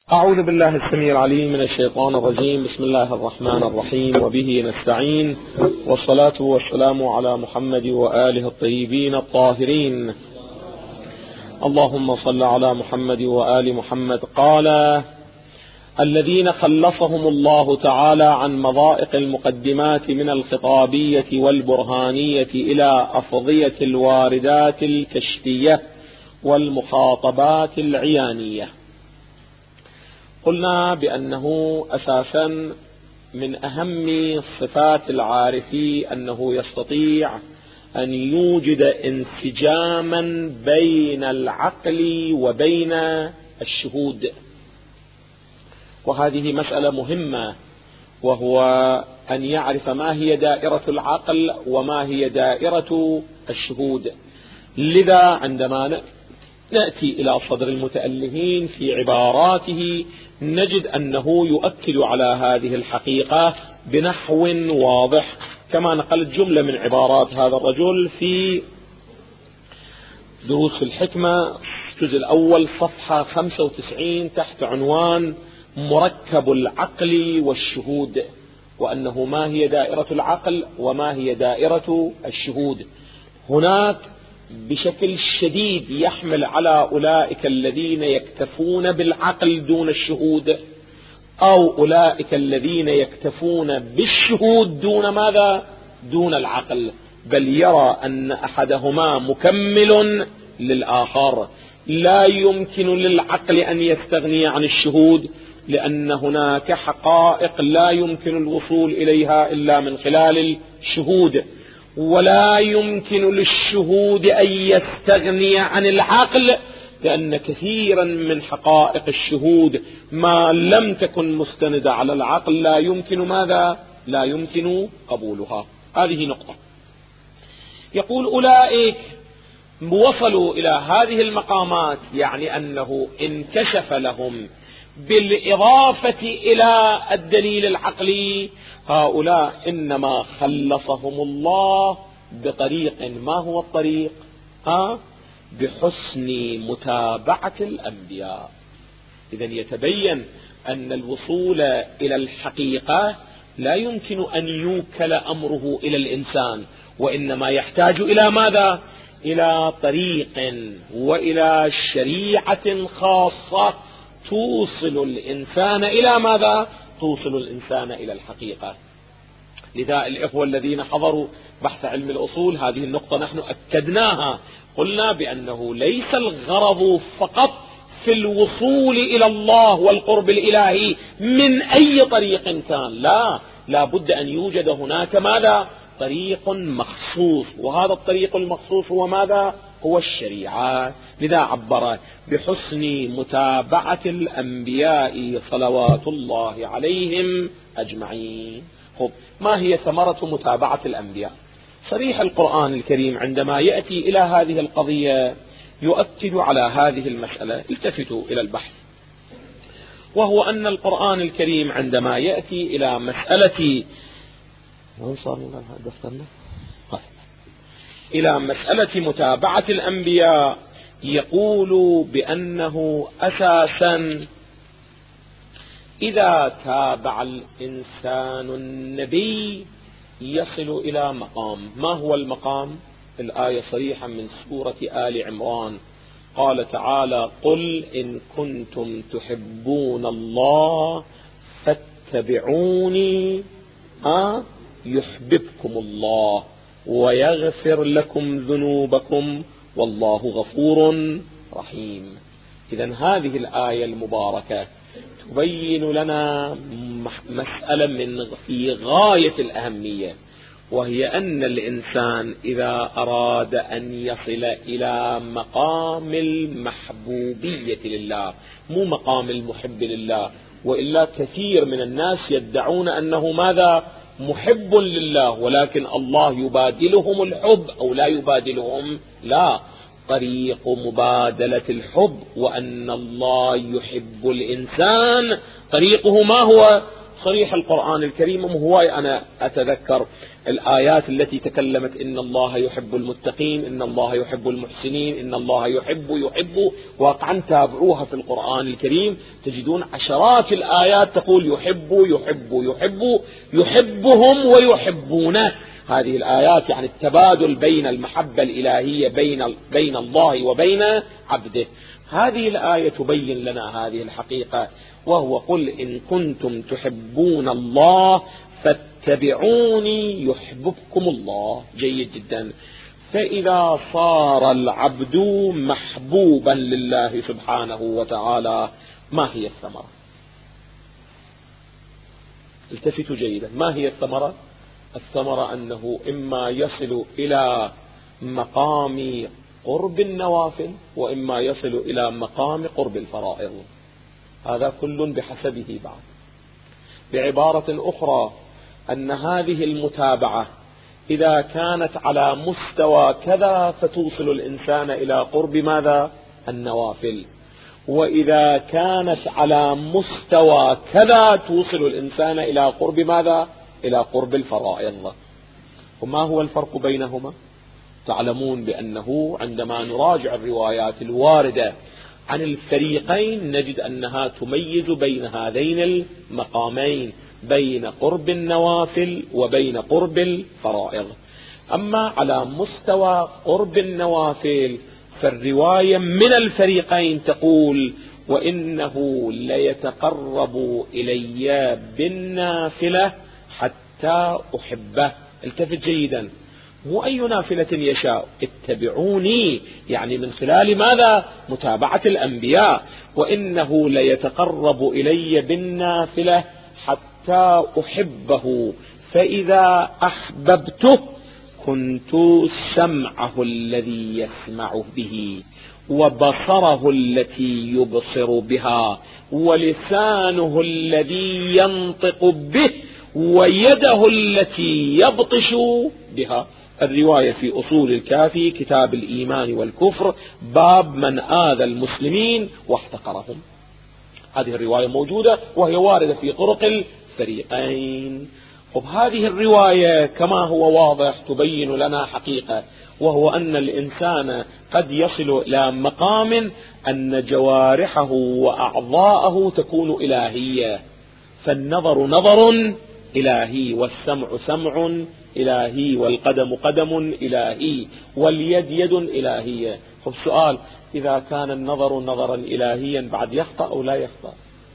أعوذ بالله السميع العليم من الشيطان الرجيم. بسم الله الرحمن الرحيم، وبه نستعين، والصلاة والسلام على محمد وآله الطيبين الطاهرين. اللهم صل على محمد وآل محمد. قال: الذين خلصهم الله تعالى عن مضائق المقدمات من الخطابية والبرهانية إلى أفضية الواردات الكشفية والمخاطبات العيانية. قلنا بأنه أساسا من أهم صفات العارفي أنه يستطيع أن يوجد انسجاما بين العقل وبين الشهود، وهذه مسألة مهمة، وهو أن يعرف ما هي دائرة العقل وما هي دائرة الشهود. لذا عندما نأتي إلى صدر المتألهين في عباراته نجد أنه يؤكد على هذه الحقيقة بنحو واضح، كما نقلت جملة من عبارات هذا الرجل في دروس الحكمة الجزء الأول صفحة 95 تحت عنوان مركب العقل والشهود، وأنه ما هي دائرة العقل وما هي دائرة الشهود. هناك بشكل شديد يحمل على أولئك الذين يكتفون بالعقل دون الشهود، أو أولئك الذين يكتفون بالشهود دون ماذا؟ دون العقل، بل يرى أن أحدهما مكمل للآخر. لا يمكن للعقل أن يستغني عن الشهود، لأن هناك حقائق لا يمكن الوصول إليها إلا من خلال الشهود، ولا يمكن للشهود أن يستغني عن العقل، لأن كثيرا من حقائق الشهود ما لم تكن مستندة على العقل لا يمكن ماذا؟ لا يمكن قبولها. هذه نقطة. يقول أولئك وصلوا إلى هذه المقامات، يعني أنه انكشف لهم بالإضافة إلى الدليل العقلي. هؤلاء إنما خلصهم الله بطريق، ما هو الطريق؟ بحسن متابعة الأنبياء. إذن يتبين أن الوصول إلى الحقيقة لا يمكن أن يوكل أمره إلى الإنسان، وإنما يحتاج إلى ماذا؟ إلى طريق وإلى شريعة خاصة توصل الإنسان إلى ماذا؟ توصل الإنسان إلى الحقيقة. لذا الإخوة الذين حضروا بحث علم الأصول هذه النقطة نحن أكدناها، قلنا بأنه ليس الغرض فقط في الوصول إلى الله والقرب الإلهي من أي طريق كان، لا بد أن يوجد هناك ماذا؟ طريق مخصوص، وهذا الطريق المخصوص هو ماذا؟ هو الشريعة. لذا عبر بحسن متابعة الأنبياء صلوات الله عليهم أجمعين. ما هي ثمرة متابعة الأنبياء؟ صريح القرآن الكريم عندما يأتي إلى هذه القضية يؤكد على هذه المسألة. التفتوا إلى البحث، وهو أن القرآن الكريم عندما يأتي إلى مسألة متابعة الأنبياء يقول بأنه أساسا إذا تابع الإنسان النبي يصل إلى مقام. ما هو المقام؟ الآية صريحة من سورة آل عمران، قال تعالى: قل إن كنتم تحبون الله فاتبعوني يحببكم الله ويغفر لكم ذنوبكم والله غفور رحيم. إذن هذه الآية المباركة تبين لنا مسألة في غاية الأهمية، وهي أن الإنسان إذا أراد أن يصل إلى مقام المحبوبية لله، مو مقام المحب لله، وإلا كثير من الناس يدعون أنه ماذا؟ محب لله، ولكن الله يبادلهم الحب أو لا يبادلهم. لا، طريق مبادلة الحب وأن الله يحب الإنسان طريقه ما هو؟ صريح القرآن الكريم. هو أنا أتذكر الآيات التي تكلمت إن الله يحب المتقين، إن الله يحب المحسنين، إن الله يحب واقعا تابعوها في القرآن الكريم تجدون عشرات الآيات تقول يحبهم ويحبونه. هذه الآيات يعني التبادل بين المحبة الإلهية بين الله وبين عبده. هذه الآية تبين لنا هذه الحقيقة، وهو قل إن كنتم تحبون الله فاتبعوني يحببكم الله. جيد جدا. فإذا صار العبد محبوبا لله سبحانه وتعالى ما هي الثمرة؟ التفتوا جيدا. ما هي الثمرة؟ الثمرة أنه إما يصل إلى مقام قرب النوافل وإما يصل إلى مقام قرب الفرائض، هذا كل بحسبه بعد. بعبارة أخرى أن هذه المتابعة إذا كانت على مستوى كذا فتوصل الإنسان إلى قرب ماذا؟ النوافل، وإذا كانت على مستوى كذا توصل الإنسان إلى قرب ماذا؟ إلى قرب الفرائض. وما هو الفرق بينهما؟ تعلمون بأنه عندما نراجع الروايات الواردة عن الفريقين نجد أنها تميز بين هذين المقامين، بين قرب النوافل وبين قرب الفرائض. أما على مستوى قرب النوافل فالرواية من الفريقين تقول وإنه ليتقرب إلي بالنافلة حتى أحبه. التفت جيدا، مو أي نافلة يشاء، اتبعوني يعني من خلال ماذا؟ متابعة الأنبياء. وإنه ليتقرب إلي بالنافلة حتى أحبه، فإذا أحببته كنت سمعه الذي يسمع به وبصره التي يبصر بها ولسانه الذي ينطق به ويده التي يبطش بها. الرواية في أصول الكافي كتاب الإيمان والكفر باب من آذى المسلمين واحتقرهم. هذه الرواية موجودة وهي واردة في طرق الفريقين. هذه الرواية كما هو واضح تبين لنا حقيقة، وهو أن الإنسان قد يصل إلى مقام أن جوارحه وأعضاءه تكون إلهية، فالنظر نظر إلهي، والسمع سمع إلهي، والقدم قدم إلهي، واليد يد إلهية. السؤال إذا كان النظر نظرا إلهيا بعد يخطأ أو لا يخطأ؟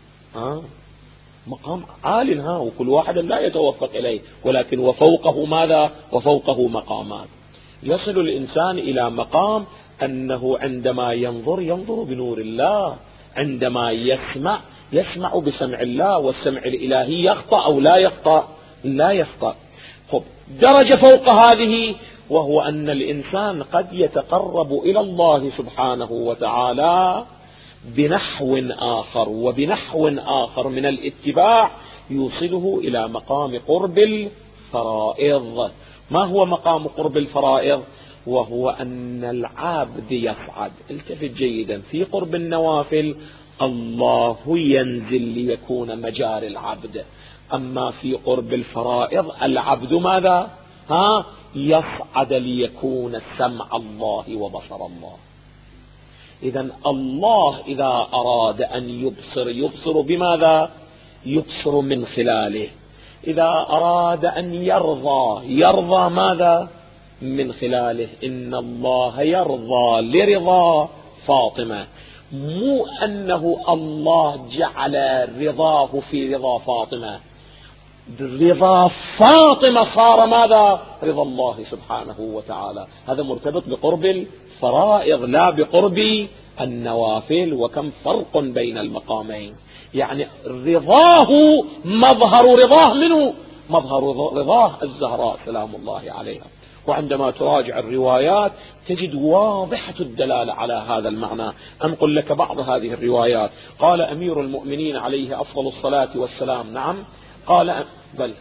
مقام عال وكل واحد لا يتوفق إليه، ولكن وفوقه ماذا؟ وفوقه مقامات. يصل الإنسان إلى مقام أنه عندما ينظر بنور الله، عندما يسمع بسمع الله، والسمع الإلهي يخطأ أو لا يخطأ؟ لا يخطأ. درجة فوق هذه، وهو أن الإنسان قد يتقرب إلى الله سبحانه وتعالى بنحو آخر، وبنحو آخر من الاتباع يوصله إلى مقام قرب الفرائض. ما هو مقام قرب الفرائض؟ وهو أن العبد يصعد. التفت جيدا، في قرب النوافل الله ينزل ليكون مجاري العبد، أما في قرب الفرائض العبد ماذا؟ يصعد ليكون سمع الله وبصر الله. إذن الله إذا أراد أن يبصر بماذا؟ يبصر من خلاله. إذا أراد أن يرضى ماذا؟ من خلاله. إن الله يرضى لرضا فاطمة، مو أنه الله جعل رضاه في رضا فاطمة، رضا فاطمة صار ماذا؟ رضا الله سبحانه وتعالى. هذا مرتبط بقرب الفرائض لا بقرب النوافل. وكم فرق بين المقامين. يعني رضاه مظهر رضاه منه؟ مظهر رضاه الزهراء سلام الله عليها. وعندما تراجع الروايات تجد واضحة الدلالة على هذا المعنى. أنقل لك بعض هذه الروايات. قال أمير المؤمنين عليه أفضل الصلاة والسلام، نعم، قال بل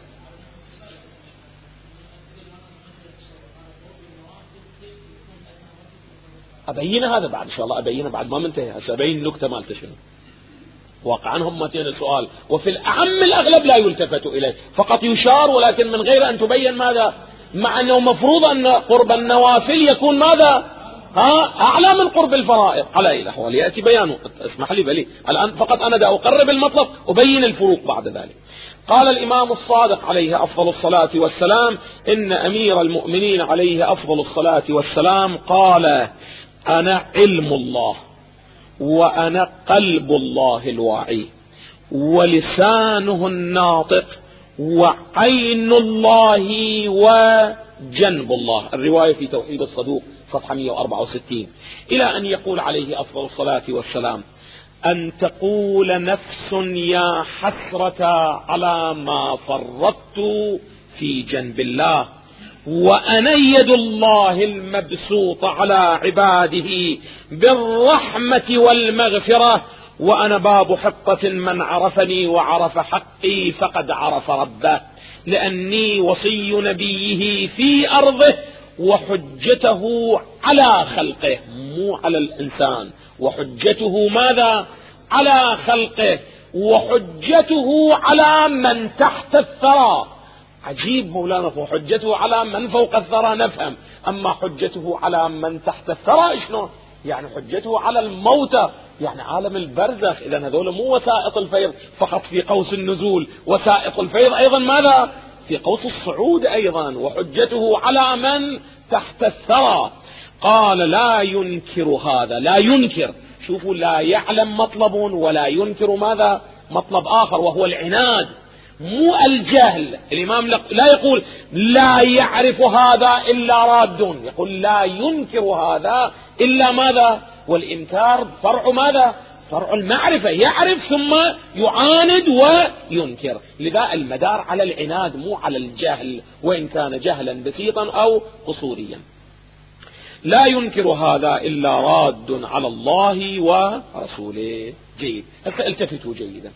أبين هذا بعد إن شاء الله، أبين بعد ما منتهي، أبين نكتة مالته شنو. واقعا هم السؤال، وفي الأعم الأغلب لا يلتفت إليه، فقط يشار ولكن من غير أن تبين ماذا، مع أنه مفروض أن قرب النوافل يكون ماذا أعلى من قرب الفرائض. على أي الأحوال يأتي بيانه. اسمح لي بلي الآن فقط أنا دا أقرب المطلب أبين الفروق بعد ذلك. قال الإمام الصادق عليه أفضل الصلاة والسلام إن أمير المؤمنين عليه أفضل الصلاة والسلام قال أنا علم الله وأنا قلب الله الواعي ولسانه الناطق وعين الله وجنب الله. الرواية في توحيد الصدوق صفحة 164. إلى أن يقول عليه أفضل الصلاة والسلام أن تقول نفس يا حسرة على ما فرطت في جنب الله وأنا يد الله المبسوط على عباده بالرحمة والمغفرة وأنا باب حقة من عرفني وعرف حقي فقد عرف ربه لأني وصي نبيه في أرضه وحجته على خلقه مو على الإنسان، وحجته ماذا على خلقه وحجته على من تحت الثرى. عجيب مولانا، وحجته على من فوق الثرى نفهم، أما حجته على من تحت الثرى شنو يعني؟ حجته على الموتى يعني عالم البرزخ. إذا هذول مو وسائط الفيض فقط في قوس النزول، وسائط الفيض أيضا ماذا في قوس الصعود أيضا. وحجته على من تحت الثرى. قال لا ينكر هذا، لا ينكر، شوفوا لا يعلم مطلب ولا ينكر ماذا مطلب آخر وهو العناد مو الجهل. الإمام لا يقول لا يعرف هذا إلا راد، يقول لا ينكر هذا إلا ماذا، والإنكار فرع ماذا، فرع المعرفة، يعرف ثم يعاند وينكر. لذا المدار على العناد مو على الجهل وإن كان جهلا بسيطا أو قصوريا. لا ينكر هذا إلا راد على الله ورسوله. جيد، التفتوا جيدا.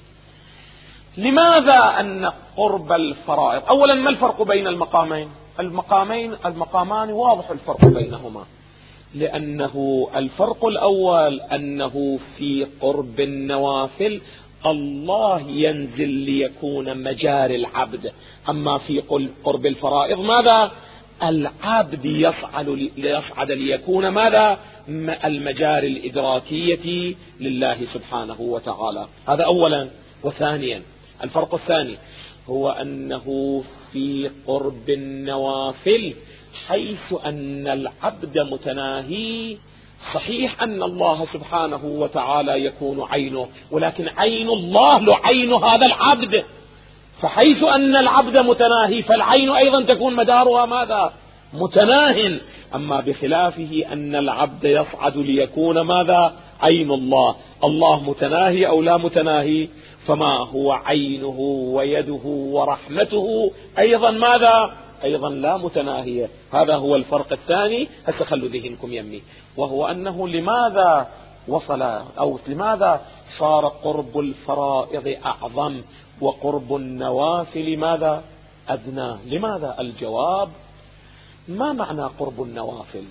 لماذا أن قرب الفرائض، أولا ما الفرق بين المقامين؟ المقامان واضح الفرق بينهما، لأنه الفرق الأول أنه في قرب النوافل الله ينزل ليكون مجاري العبد، أما في قرب الفرائض ماذا، العبد يصعد ليكون ماذا، المجاري الإدراكية لله سبحانه وتعالى. هذا أولا. وثانيا الفرق الثاني هو أنه في قرب النوافل حيث أن العبد متناهي، صحيح أن الله سبحانه وتعالى يكون عينه، ولكن عين الله لعين هذا العبد، فحيث أن العبد متناهي فالعين أيضا تكون مدارها ماذا، متناه. أما بخلافه أن العبد يصعد ليكون ماذا، عين الله. الله متناهي أو لا متناهي؟ فما هو عينه ويده ورحمته أيضا ماذا، أيضا لا متناهية. هذا هو الفرق الثاني. هسه خلوا ذهنكم يمي، وهو أنه لماذا وصل أو لماذا صار قرب الفرائض أعظم وقرب النوافل ماذا أدنى؟ لماذا؟ الجواب ما معنى قرب النوافل؟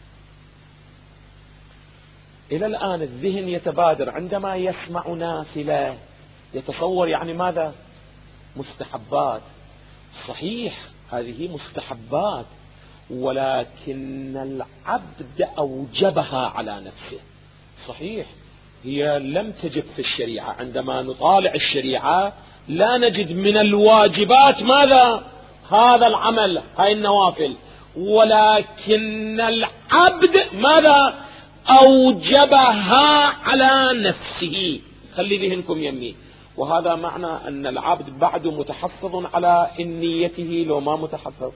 إلى الآن الذهن يتبادر عندما يسمع نافلة يتصور يعني ماذا، مستحبات. صحيح هذه مستحبات، ولكن العبد أوجبها على نفسه. صحيح هي لم تجب في الشريعة، عندما نطالع الشريعة لا نجد من الواجبات ماذا، هذا العمل، هاي النوافل، ولكن العبد ماذا، أوجبها على نفسه. خلي ذهنكم يمي. وهذا معنى أن العبد بعد متحفظ على نيته، لو ما متحفظ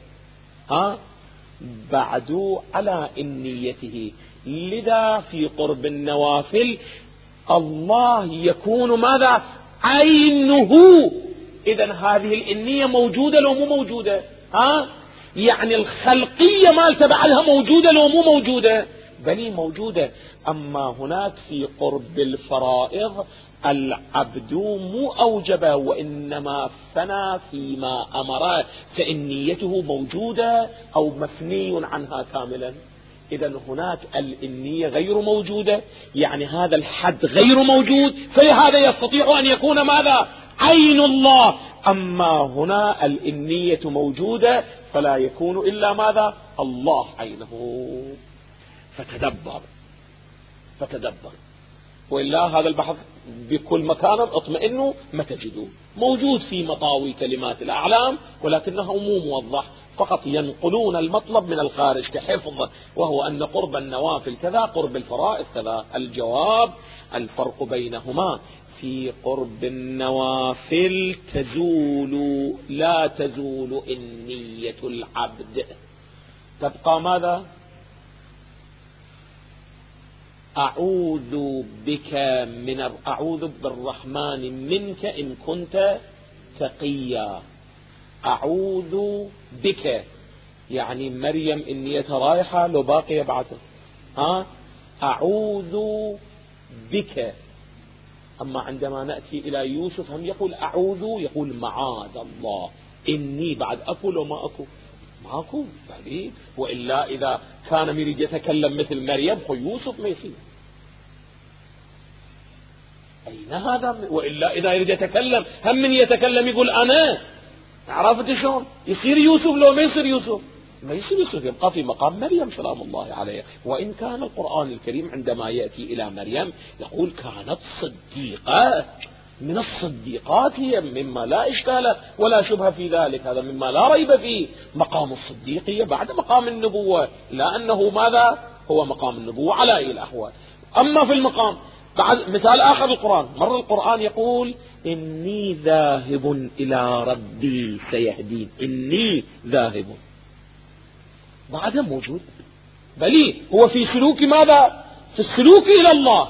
بعد على نيته. لذا في قرب النوافل الله يكون ماذا، عينه. إذن هذه النية موجودة لو مو موجودة؟ يعني الخلقية ما تبعها موجودة لو مو موجودة؟ بل موجودة. أما هناك في قرب الفرائض العبد مو أوجب وإنما فنى فيما أمره، فإن نيته موجودة أو مفني عنها كاملا. إذا هناك الإنية غير موجودة، يعني هذا الحد غير موجود، فلهذا يستطيع أن يكون ماذا؟ عين الله. أما هنا الإنية موجودة فلا يكون إلا ماذا؟ الله عينه. فتدبر، وإلا هذا البحث بكل مكان اطمئنوا ما تجدوه، موجود في مطاوي كلمات الأعلام ولكنه مو موضح، فقط ينقلون المطلب من الخارج كحفظ، وهو أن قرب النوافل كذا، قرب الفرائض كذا. الجواب: الفرق بينهما في قرب النوافل لا تزول إنية العبد، تبقى ماذا؟ أعوذ بالرحمن منك إن كنت تقيا. أعوذ بك يعني مريم إنيتها رايحة لو باقية بعدها، أعوذ بك. أما عندما نأتي إلى يوسف هم يقول أعوذ، يقول معاذ الله، إني بعد أكل وما أكل ماكو بعدين. وإلا إذا كان يريد يتكلم مثل مريم يوسف ما يصير، أين هذا؟ وإلا إذا يريد يتكلم هم من يتكلم يقول أنا، عرفت شلون؟ يصير يوسف لو ما يصير يوسف؟ ما يصير يوسف، يبقى في مقام مريم سلام الله عليها. وإن كان القرآن الكريم عندما يأتي إلى مريم يقول كانت صديقة، من الصديقات هي، مما لا إشكال ولا شبه في ذلك، هذا مما لا ريب فيه. مقام الصديقية بعد مقام النبوة، لا أنه ماذا؟ هو مقام النبوة على أي الأحوال. أما في المقام بعد مثال آخر القرآن، مرة القرآن يقول إني ذاهب إلى ربي سيهدين، إني ذاهب، بعدها موجود، بل هو في سلوك ماذا؟ في السلوك إلى الله،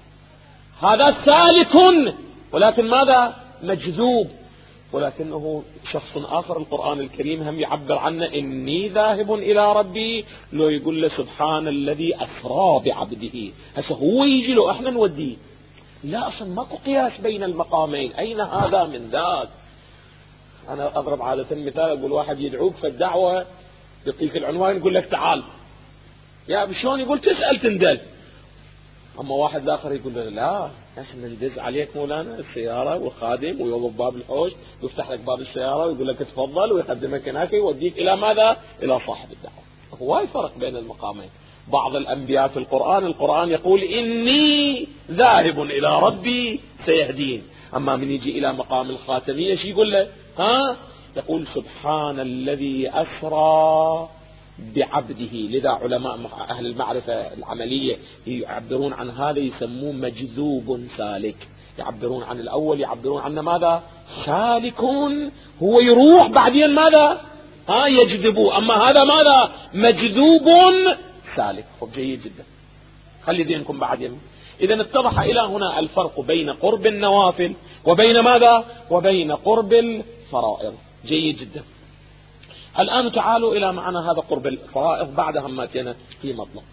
هذا سالك، ولكن ماذا؟ مجذوب. ولكنه شخص آخر القرآن الكريم هم يعبر عنه إني ذاهب إلى ربي، لو يقول له سبحان الذي أسرى بعبده، هسه هو يجي له احنا نوديه، لا أصلا ماكو قياس بين المقامين، أين هذا من ذاك؟ أنا أضرب عادة مثال، أقول واحد يدعوك في الدعوة يعطيك العنوان يقول لك تعال، يا بشون يقول تسأل تندل. أما واحد آخر يقول له لا احنا ندز عليك مولانا السيارة والخادم ويوقف باب الحوش ويفتح لك باب السيارة ويقول لك تفضل ويقدمك هناك ويوديك إلى ماذا؟ إلى صاحب الدعوة. هو الفرق بين المقامين. بعض الأنبياء في القرآن يقول إني ذاهب إلى ربي سيهدين، أما من يجي إلى مقام الخاتمية شي يقول له؟ يقول سبحان الذي أسرى بعبده. لذا علماء أهل المعرفة العملية يعبرون عن هذا يسموه مجذوب سالك، يعبرون عن الأول يعبرون عنه ماذا؟ سالك، هو يروح بعدين ماذا؟ يجذبه. أما هذا ماذا؟ مجذوب سالك. جيد جدا، خلي ذهنكم بعدين. إذا اتضح إلى هنا الفرق بين قرب النوافل وبين ماذا؟ وبين قرب الفرائض. جيد جدا. الآن تعالوا إلى معنى هذا قرب الفرائض بعد هماتنا في مطلب،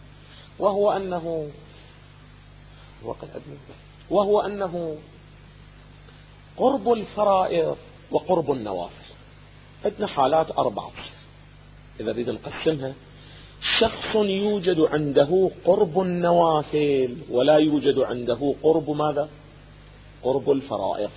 وهو أنه قرب الفرائض وقرب النوافل عندنا حالات 4 إذا نريد نقسمها. شخص يوجد عنده قرب النوافل ولا يوجد عنده قرب ماذا؟ قرب الفرائض.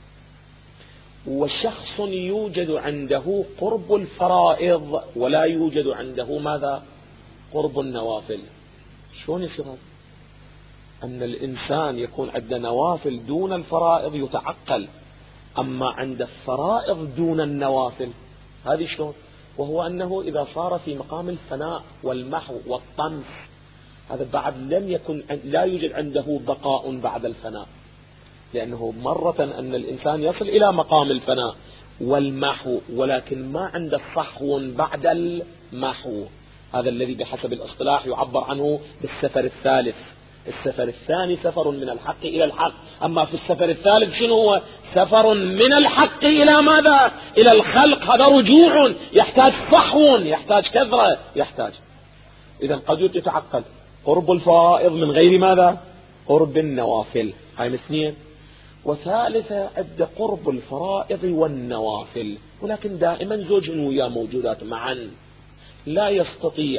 وشخص يوجد عنده قرب الفرائض ولا يوجد عنده ماذا؟ قرب النوافل. شلون يصير أن الإنسان يكون عنده نوافل دون الفرائض يتعقل، أما عند الفرائض دون النوافل هذه شلون؟ وهو أنه إذا صار في مقام الفناء والمحو والطمس، هذا بعد لا يوجد عنده بقاء بعد الفناء، لأنه مرة أن الإنسان يصل إلى مقام الفناء والمحو ولكن ما عنده صحو بعد المحو. هذا الذي بحسب الاصطلاح يعبر عنه بالسفر الثالث. السفر الثاني سفر من الحق إلى الحق، أما في السفر الثالث شنو هو؟ سفر من الحق إلى ماذا؟ إلى الخلق. هذا رجوع يحتاج صحو، يحتاج كثرة، يحتاج. إذا قد يتعقل قرب الفرائض من غير ماذا؟ قرب النوافل. هاي 2. وثالثة أدى قرب الفرائض والنوافل، ولكن دائما زوج وياه موجودات معا، لا يستطيع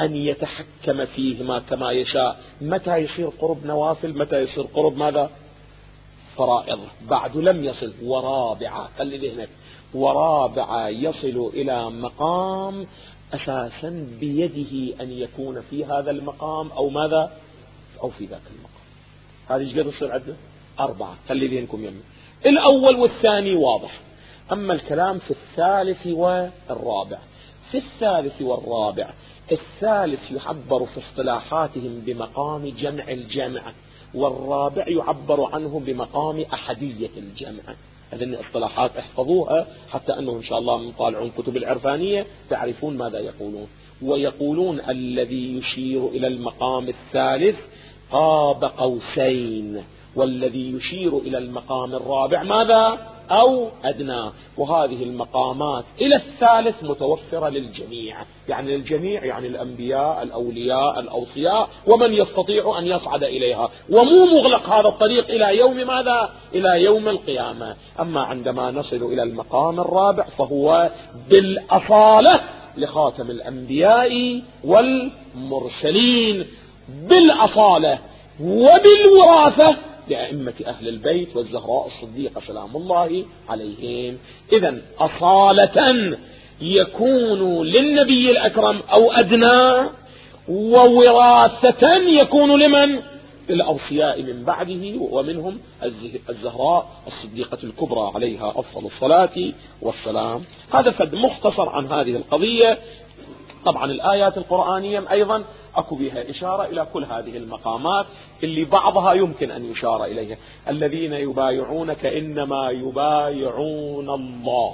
أن يتحكم فيهما كما يشاء. متى يصير قرب نوافل؟ متى يصير قرب ماذا؟ فرائض. بعد لم يصل. ورابعة، خلي ذهنك، ورابعة يصل إلى مقام أساسا بيده أن يكون في هذا المقام أو ماذا، أو في ذاك المقام. هذه ايش قد تصير عندنا؟ 4. خلي ذهنكم يمي. الأول والثاني واضح. أما الكلام في الثالث والرابع. في الثالث والرابع، الثالث يعبر في اصطلاحاتهم بمقام جمع الجمع، والرابع يعبر عنه بمقام أحدية الجمع. هذه اصطلاحات احفظوها حتى أنه إن شاء الله من طالعون كتب العرفانية تعرفون ماذا يقولون. ويقولون الذي يشير إلى المقام الثالث قاب قوسين، والذي يشير إلى المقام الرابع ماذا؟ أو أدناه. وهذه المقامات إلى الثالث متوفرة للجميع، يعني للجميع، يعني الأنبياء، الأولياء، الأوصياء، ومن يستطيع أن يصعد إليها، ومو مغلق هذا الطريق إلى يوم ماذا؟ إلى يوم القيامة. أما عندما نصل إلى المقام الرابع فهو بالأصالة لخاتم الأنبياء والمرسلين، بالأصالة وبالوراثة لأئمة أهل البيت والزهراء الصديقة سلام الله عليهم. إذن أصالة يكون للنبي الأكرم أو أدنى، ووراثة يكون لمن؟ الأوصياء من بعده، ومنهم الزهراء الصديقة الكبرى عليها أفضل الصلاة والسلام. هذا فد مختصر عن هذه القضية. طبعا الآيات القرآنية أيضا أكو بها إشارة إلى كل هذه المقامات اللي بعضها يمكن أن يشار إليها. الذين يبايعونك إنما يبايعون الله.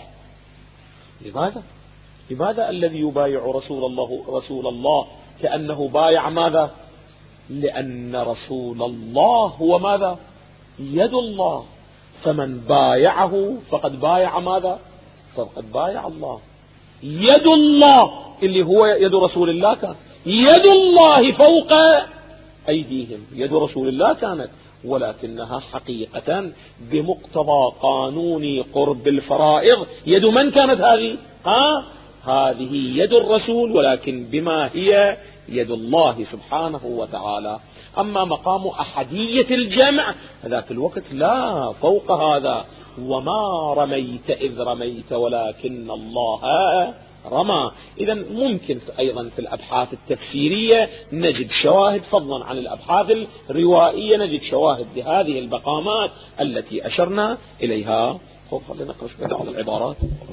لماذا الذي يبايع رسول الله كأنه بايع ماذا؟ لأن رسول الله هو ماذا؟ يد الله، فمن بايعه فقد بايع ماذا؟ فقد بايع الله. يد الله اللي هو يد رسول الله كان يد الله فوق أيديهم. يد رسول الله كانت، ولكنها حقيقة بمقتضى قانون قرب الفرائض يد من كانت هذه؟ هذه يد الرسول، ولكن بما هي يد الله سبحانه وتعالى. أما مقام أحدية الجمع ذاك الوقت لا فوق هذا. وما رميت إذ رميت ولكن الله رمى. إذا ممكن أيضا في الأبحاث التفسيرية نجد شواهد، فضلا عن الأبحاث الروائية نجد شواهد لهذه المقامات التي أشرنا إليها. خلينا نقرأ شوية بعض العبارات.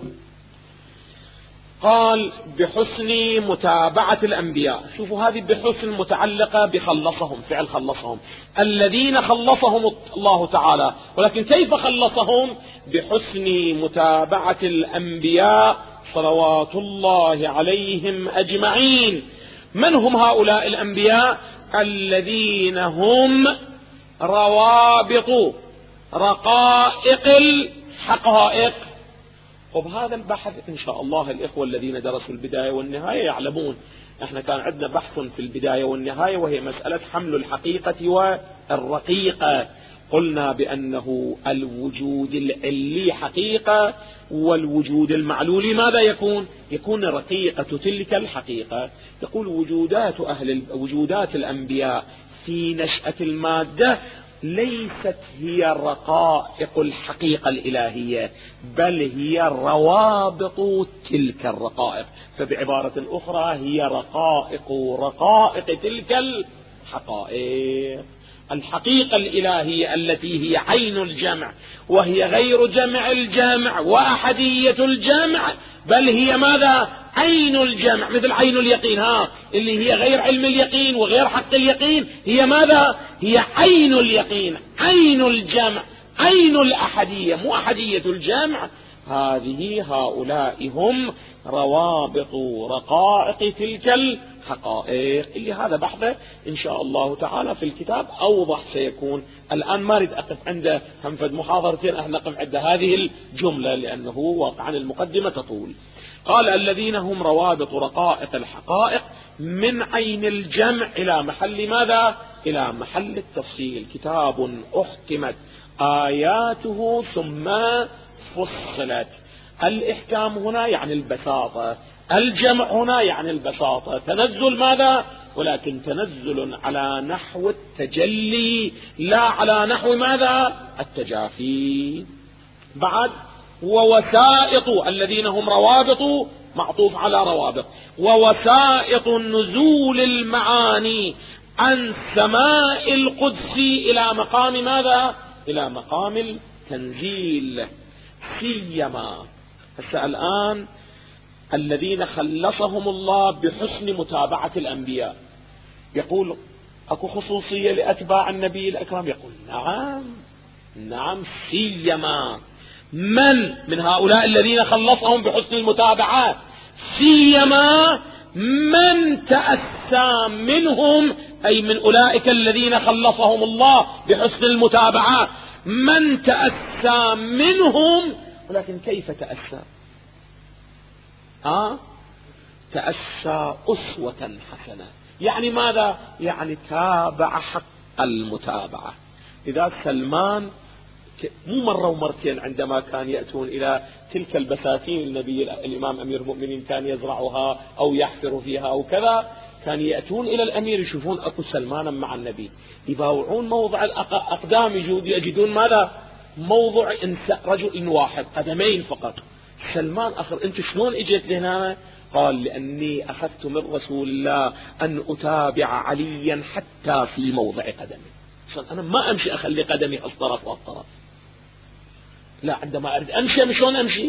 قال بحسن متابعة الأنبياء. شوفوا هذه بحسن متعلقة بخلصهم، فعل خلصهم، الذين خلصهم الله تعالى. ولكن كيف خلصهم؟ بحسن متابعة الأنبياء صلوات الله عليهم أجمعين. من هم هؤلاء الأنبياء؟ الذين هم روابط رقائق الحقائق. وبهذا البحث إن شاء الله الإخوة الذين درسوا البداية والنهاية يعلمون، احنا كان عندنا بحث في البداية والنهاية وهي مسألة حمل الحقيقة والرقيقة. قلنا بأنه الوجود العلي حقيقة، والوجود المعلولي ماذا يكون؟ يكون رقيقة تلك الحقيقة. يقول وجودات الأنبياء في نشأة المادة ليست هي رقائق الحقيقة الإلهية، بل هي روابط تلك الرقائق. فبعبارة أخرى هي رقائق تلك الحقائق. الحقيقة الإلهية التي هي عين الجمع، وهي غير جمع الجامع وأحدية الجامع، بل هي ماذا؟ عين الجمع، مثل عين اليقين اللي هي غير علم اليقين وغير حق اليقين. هي ماذا؟ هي عين اليقين، عين الجمع، عين الأحدية، مو أحدية الجامع. هؤلاء هم روابط رقائق تلك الحقائق، اللي هذا بحثه إن شاء الله تعالى في الكتاب أوضح سيكون. الآن ما أريد أقف عنده همفد محاضرتين، احنا نقف عند هذه الجملة لأنه واقعا المقدمة تطول. قال الذين هم روابط رقائق الحقائق من عين الجمع إلى محل ماذا؟ إلى محل التفصيل. كتاب أحكمت آياته ثم فصلت. الإحكام هنا يعني البساطة، الجمع هنا يعني البساطة، تنزل ماذا؟ ولكن تنزل على نحو التجلي لا على نحو ماذا؟ التجافي. بعد ووسائط الذين هم روابط معطوف على روابط، ووسائط نزول المعاني عن سماء القدس إلى مقام ماذا؟ إلى مقام التنزيل. سيما هسه الآن الذين خلصهم الله بحسن متابعة الأنبياء، يقول أكو خصوصية لأتباع النبي الأكرم؟ يقول نعم سيما من هؤلاء الذين خلصهم بحسن المتابعة، سيما من تأسى منهم، أي من أولئك الذين خلصهم الله بحسن المتابعة، من تأسى منهم. ولكن كيف تأسى؟ تأسى أسوة حسنة، يعني ماذا؟ يعني تابع حق المتابعة. إذا سلمان مو مرة ومرتين عندما كان يأتون إلى تلك البساتين النبي الإمام أمير المؤمنين كان يزرعها أو يحفر فيها أو كذا، كان يأتون إلى الأمير يشوفون أكو سلمانا مع النبي، يباوعون موضع الأقدام يجدون ماذا؟ موضع رجل واحد، قدمين فقط. سلمان أخر أنت شلون اجيت لهنا؟ قال لأني أخذت من رسول الله أن أتابع عليا حتى في موضع قدمي، أنا ما أمشي أخلي قدمي الطرف والطرف، لا، عندما أريد أمشي شلون أمشي؟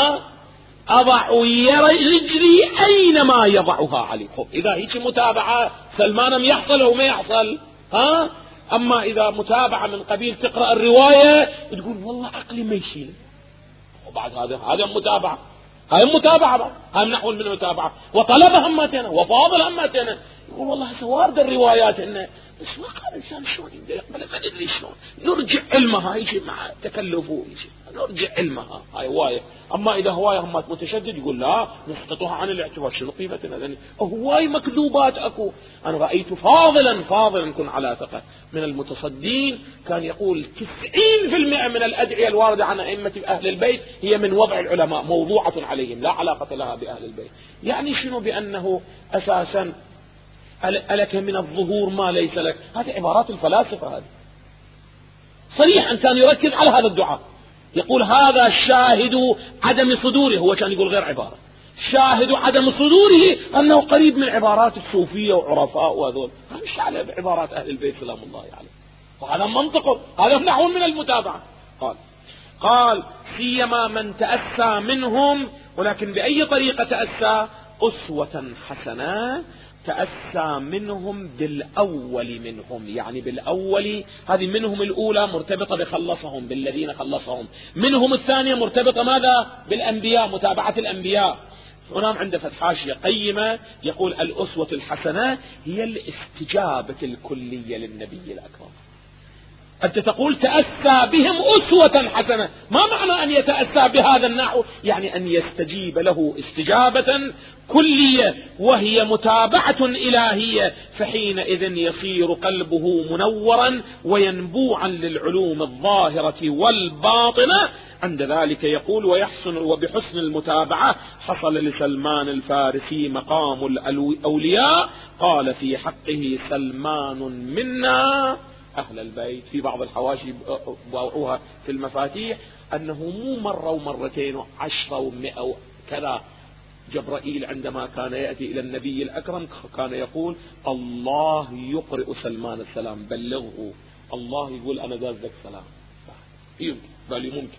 أضع رجلي أينما يضعها علي. إذا هيك متابعة سلمان يحصل أو ما يحصل؟ أما إذا متابعة من قبيل تقرأ الرواية تقول والله عقلي ما يشيل، وبعد هذا متابعة، هاي متابعة، هاي نحو من المتابعة. وطلب همتنا وفاضل همتنا، يقول والله سوارد الروايات إنه بس ما قال الإنسان شلون يقبل، ما ندري شلون نرجع علمها، يجي مع تكلفه يجي نرجع علمها، هاي هواية. أما إذا هواية هم متشدد يقول لا نسقطها عن الاعتبار، شنو قيمتنا؟ هواي مكذوبات أكو. أنا رأيت فاضلا كن على ثقة من المتصدين كان يقول 90% من الأدعية الواردة عن أئمة أهل البيت هي من وضع العلماء، موضوعة عليهم لا علاقة لها بأهل البيت. يعني شنو؟ بأنه أساسا ألك من الظهور ما ليس لك، هذه عبارات الفلاسفة، هذه صريحا كان يركز على هذا الدعاء، يقول هذا شاهد عدم صدوره، هو كان يقول غير عبارة، شاهد عدم صدوره أنه قريب من عبارات الصوفية وعرفاء وهذول، مش على عبارات أهل البيت سلام الله عليه، وهذا منطقه، هذا نحو من المتابعة. قال سيما من تأسى منهم، ولكن بأي طريقة تأسى؟ أسوة حسنة، تأسى منهم بالأول منهم، يعني بالأول هذه منهم الأولى مرتبطة بخلصهم بالذين خلصهم، منهم الثانية مرتبطة ماذا؟ بالأنبياء، متابعة الأنبياء. هنا عند فتح حاشية قيمة يقول الأسوة الحسنة هي الاستجابة الكلية للنبي الأكرم. أنت تقول تأسى بهم أسوة حسنة، ما معنى أن يتأسى بهذا النحو؟ يعني أن يستجيب له استجابة كلية وهي متابعة إلهية، فحينئذ يصير قلبه منورا وينبوعا للعلوم الظاهرة والباطنة. عند ذلك يقول ويحسن وبحسن المتابعة حصل لسلمان الفارسي مقام الأولياء، قال في حقه سلمان منا أهل البيت. في بعض الحواشي وضعوها في المفاتيح أنه مو مرة ومرتين و10 و100 وكذا. جبرائيل عندما كان يأتي إلى النبي الأكرم كان يقول الله يقرئ سلمان السلام، بلغه، الله يقول أنا دازك سلام، بالي ممكن.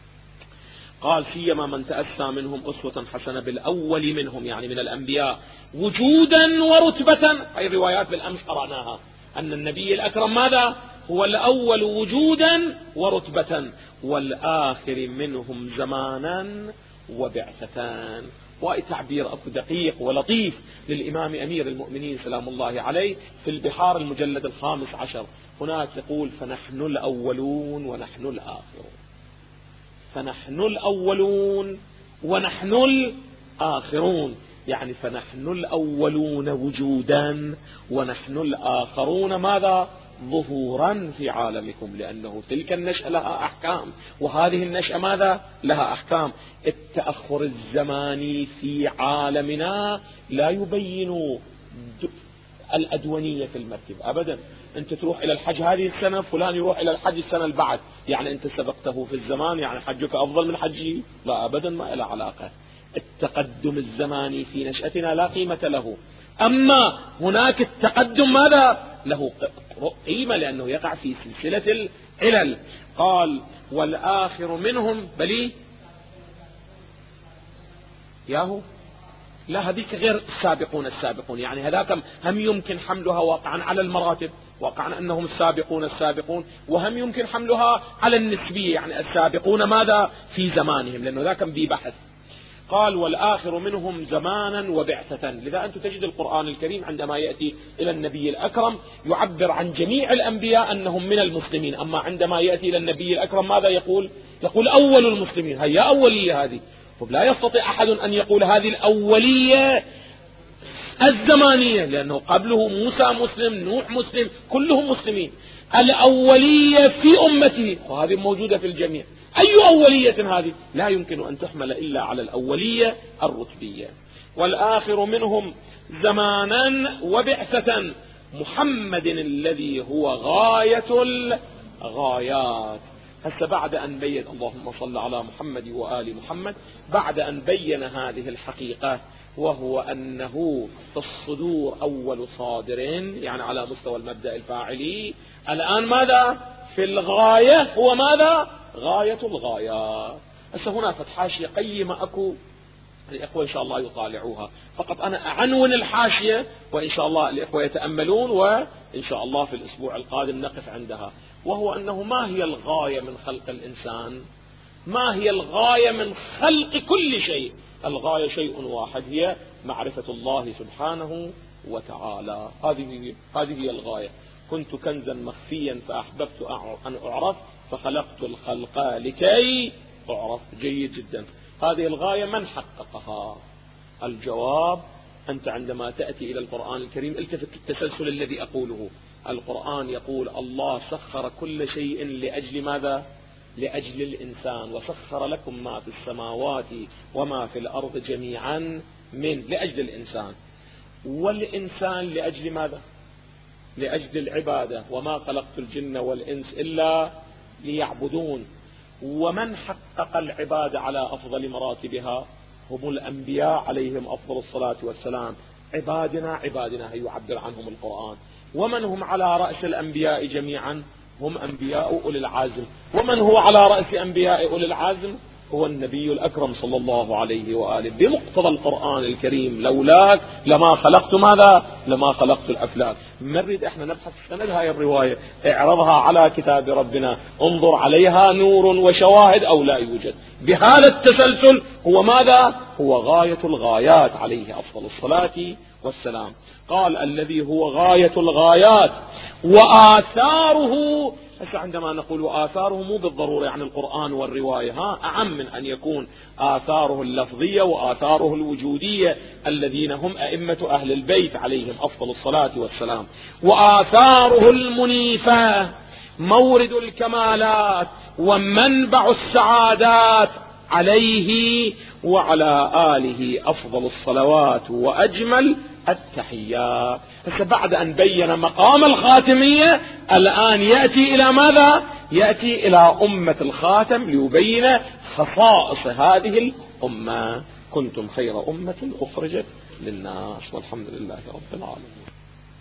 قال سيما من تأسى منهم أسوة حسنة بالأول منهم، يعني من الأنبياء، وجودا ورتبة. أي روايات بالأمس قرأناها أن النبي الأكرم ماذا؟ هو الأول وجودا ورتبة، والآخر منهم زمانا وبعثتان. وأي تعبير أكو دقيق ولطيف للإمام أمير المؤمنين سلام الله عليه في البحار المجلد 15، هناك يقول فنحن الأولون ونحن الآخرون، فنحن الأولون ونحن الآخرون، يعني فنحن الأولون وجودا ونحن الآخرون ماذا؟ ظهورا في عالمكم، لأنه تلك النشأة لها أحكام، وهذه النشأة ماذا لها أحكام. التأخر الزماني في عالمنا لا يبين الأدونية في المركب أبدا. أنت تروح إلى الحج هذه السنة، فلان يروح إلى الحج السنة البعد، يعني أنت سبقته في الزمان، يعني حجك أفضل من حجه؟ لا أبدا، ما له علاقة. التقدم الزماني في نشأتنا لا قيمة له. أما هناك التقدم ماذا له قيمة، لأنه يقع في سلسلة العلل. قال والآخر منهم بلي ياهو، لا هذيك غير السابقون، يعني هذاك هم يمكن حملها واقعا على المراتب، واقعا أنهم السابقون، وهم يمكن حملها على النسبية، يعني السابقون ماذا في زمانهم، لأنه ذاك بحث. قال والآخر منهم زمانا وبعثة. لذا أنت تجد القرآن الكريم عندما يأتي إلى النبي الأكرم يعبر عن جميع الأنبياء أنهم من المسلمين، أما عندما يأتي إلى النبي الأكرم ماذا يقول أول المسلمين. هيا أولية هذه، لا يستطيع أحد أن يقول هذه الأولية الزمانية، لأنه قبله موسى مسلم، نوح مسلم، كلهم مسلمين. الأولية في أمته، وهذه موجودة في الجميع. أي أولية هذه؟ لا يمكن أن تحمل إلا على الأولية الرتبية. والآخر منهم زمانا وبعثة محمد الذي هو غاية الغايات. هسه بعد أن بين، اللهم صل على محمد وآل محمد، بعد أن بين هذه الحقيقة، وهو أنه في الصدور أول صادر، يعني على مستوى المبدأ الفاعلي. الآن ماذا في الغاية؟ هو ماذا غاية الغايات. هسه هنا فتحاشية قيمة أكو، الإخوة إن شاء الله يطالعوها، فقط أنا أعنون الحاشية، وإن شاء الله الإخوة يتأملون، وإن شاء الله في الأسبوع القادم نقف عندها. وهو أنه ما هي الغاية من خلق الإنسان؟ ما هي الغاية من خلق كل شيء؟ الغاية شيء واحد، هي معرفة الله سبحانه وتعالى. هذه هي الغاية. كنت كنزا مخفيا فأحببت أن أعرف، فخلقت الخلق لكي أعرف. جيد جدا. هذه الغاية من حققها؟ الجواب، أنت عندما تأتي إلى القرآن الكريم التفت التسلسل الذي أقوله. القرآن يقول الله سخر كل شيء لأجل ماذا؟ لأجل الإنسان. وسخر لكم ما في السماوات وما في الأرض جميعا لأجل الإنسان. والإنسان لأجل ماذا؟ لأجل العبادة. وما خلقت الجن والإنس إلا ليعبدون. ومن حقق العبادة على أفضل مراتبها هم الأنبياء عليهم أفضل الصلاة والسلام. عبادنا يعبر عنهم القرآن. ومن هم على رأس الأنبياء جميعا؟ هم أنبياء أولي العزم. ومن هو على رأس أنبياء أولي العزم؟ هو النبي الأكرم صلى الله عليه وآله. بمقتضى القرآن الكريم لولاك لما خلقت ماذا؟ لما خلقت الأفلاك. نريد احنا نبحث سند هاي الرواية، اعرضها على كتاب ربنا، انظر عليها نور وشواهد أو لا يوجد. بهذا التسلسل هو ماذا؟ هو غاية الغايات عليه أفضل الصلاة والسلام. قال الذي هو غاية الغايات وآثاره. هسه عندما نقول آثاره مو بالضرورة يعني القرآن والرواية، أعم من أن يكون آثاره اللفظية وآثاره الوجودية، الذين هم أئمة أهل البيت عليهم أفضل الصلاة والسلام. وآثاره المنيفة مورد الكمالات ومنبع السعادات عليه وعلى آله أفضل الصلوات وأجمل التحيات. بعد أن بين مقام الخاتمية الآن يأتي إلى ماذا؟ يأتي إلى أمة الخاتم ليبين خصائص هذه الأمة. كنتم خير أمة أخرجت للناس، والحمد لله رب العالمين.